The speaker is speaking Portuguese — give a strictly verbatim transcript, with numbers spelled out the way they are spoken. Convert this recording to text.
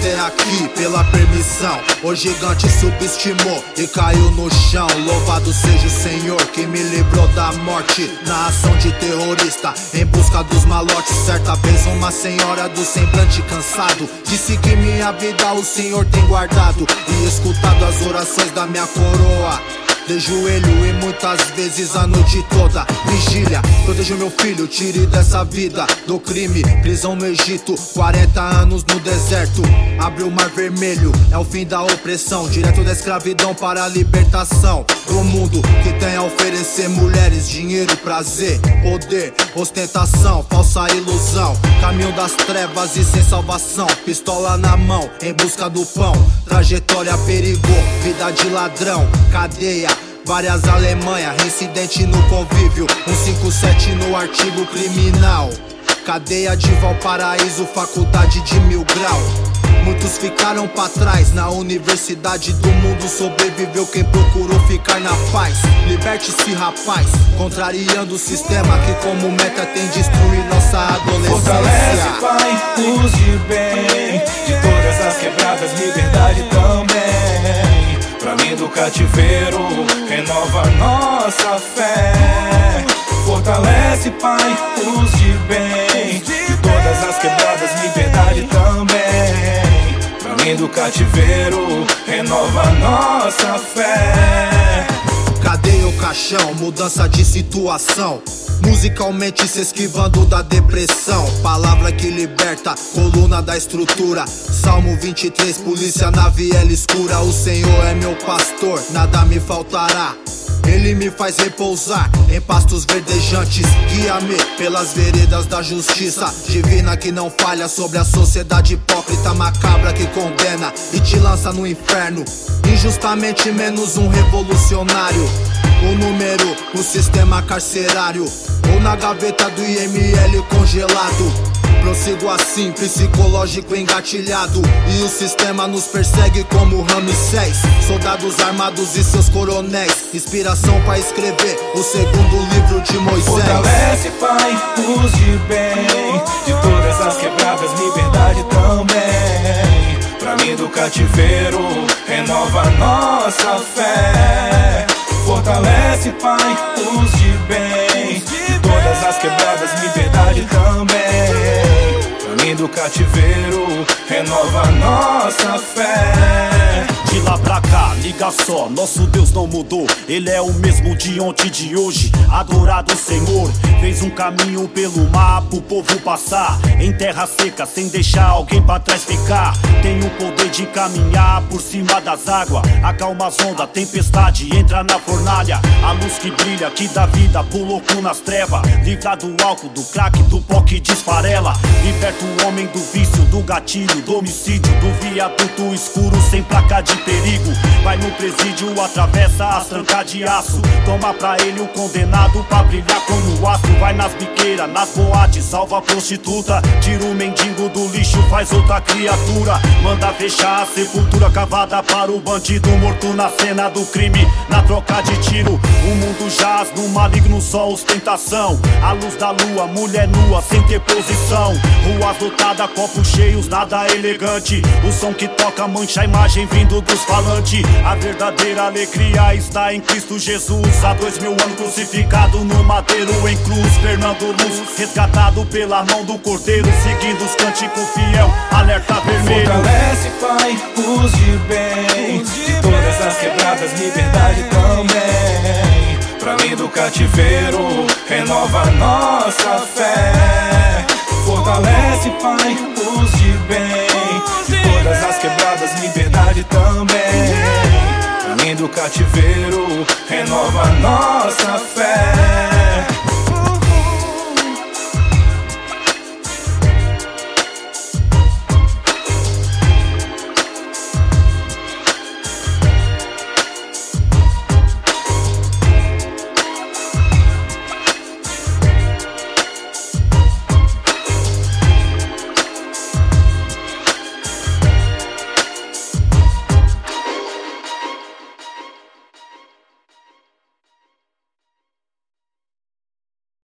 até aqui pela permissão. O gigante subestimou e caiu no chão. Louvado seja o Senhor que me livrou da morte na ação de terrorista em busca dos malotes. Certa vez uma senhora do semblante cansado disse que minha vida o Senhor tem guardado e escutado as orações da minha coroa. De joelho e muitas vezes a noite toda vigília, proteja o meu filho, tire dessa vida do crime. Prisão no Egito, quarenta anos no deserto. Abre o mar vermelho, é o fim da opressão. Direto da escravidão para a libertação do mundo que tem a oferecer mulheres, dinheiro, prazer, poder, ostentação, falsa ilusão. Caminho das trevas e sem salvação, pistola na mão, em busca do pão. Trajetória perigou, vida de ladrão, cadeia, várias Alemanha, reincidente no convívio, cento e cinquenta e sete no artigo criminal. Cadeia de Valparaíso, faculdade de mil grau. Muitos ficaram pra trás, na universidade do mundo sobreviveu quem procurou ficar na paz. Liberte-se, rapaz, contrariando o sistema que como meta tem destruir nossa adolescência. Fortalece, Pai, luz de bem, de todas as quebradas, liberdade também. Pra mim do cativeiro, renova nossa fé. Fortalece, Pai, luz de bem, de todas as quebradas, liberdade também. Pra mim do cativeiro, renova nossa fé. Cadeia o caixão, mudança de situação, musicalmente se esquivando da depressão. Palavra que liberta, coluna da estrutura. Salmo vinte e três, polícia na viela escura. O Senhor é meu pastor, nada me faltará. Ele me faz repousar em pastos verdejantes. Guia-me pelas veredas da justiça divina que não falha sobre a sociedade hipócrita, macabra que condena e te lança no inferno. Injustamente menos um revolucionário. O número, o sistema carcerário, ou na gaveta do I M L congelado. Prossigo assim, psicológico engatilhado, e o sistema nos persegue como Ramsés. Soldados armados e seus coronéis, inspiração pra escrever o segundo livro de Moisés. Fortalece, Pai, luz de bem, de todas as quebradas, liberdade também. Pra mim do cativeiro, renova nossa fé. Fortalece, Pai, luz de bem, de todas as quebradas, liberdade também. Pra mim do cativeiro, renova nossa fé. De lá pra cá, liga só, nosso Deus não mudou. Ele é o mesmo de ontem e de hoje. Adorado o Senhor, fez um caminho pelo mar pro povo passar. Em terra seca, sem deixar alguém pra trás ficar. Tem o poder de caminhar por cima das águas. Acalma as ondas, tempestade, entra na fornalha. A luz que brilha, que dá vida pro louco nas trevas. Livra do álcool, do crack, do pó que desfarela. Liberta o homem do vício, do gatilho, do homicídio, do viaduto escuro sem placa de perigo. Vai no presídio, atravessa as trancas de aço. Toma pra ele o condenado pra brilhar como o astro. Vai nas biqueiras, nas boates, salva a prostituta. Tira o mendigo do lixo, faz outra criatura. Manda fechar a sepultura cavada para o bandido morto na cena do crime, na troca de tiro. O mundo jaz no maligno, só ostentação. A luz da lua, mulher nua, sem ter posição. Ruas lotadas, copos cheios, nada elegante. O som que toca mancha a imagem vindo dos falantes. A verdadeira alegria está em Cristo Jesus. Há dois mil anos crucificado no madeiro em cruz. Fernando Luz, resgatado pela mão do Cordeiro. Seguindo os cânticos fiel, alerta vermelho. Fortalece, Pai, luz de bem, de todas as quebradas, liberdade também. Pra mim do cativeiro, renova nossa fé. Fortalece, Pai, luz de bem, de todas as quebradas, liberdade também. Pra mim do cativeiro, renova nossa fé.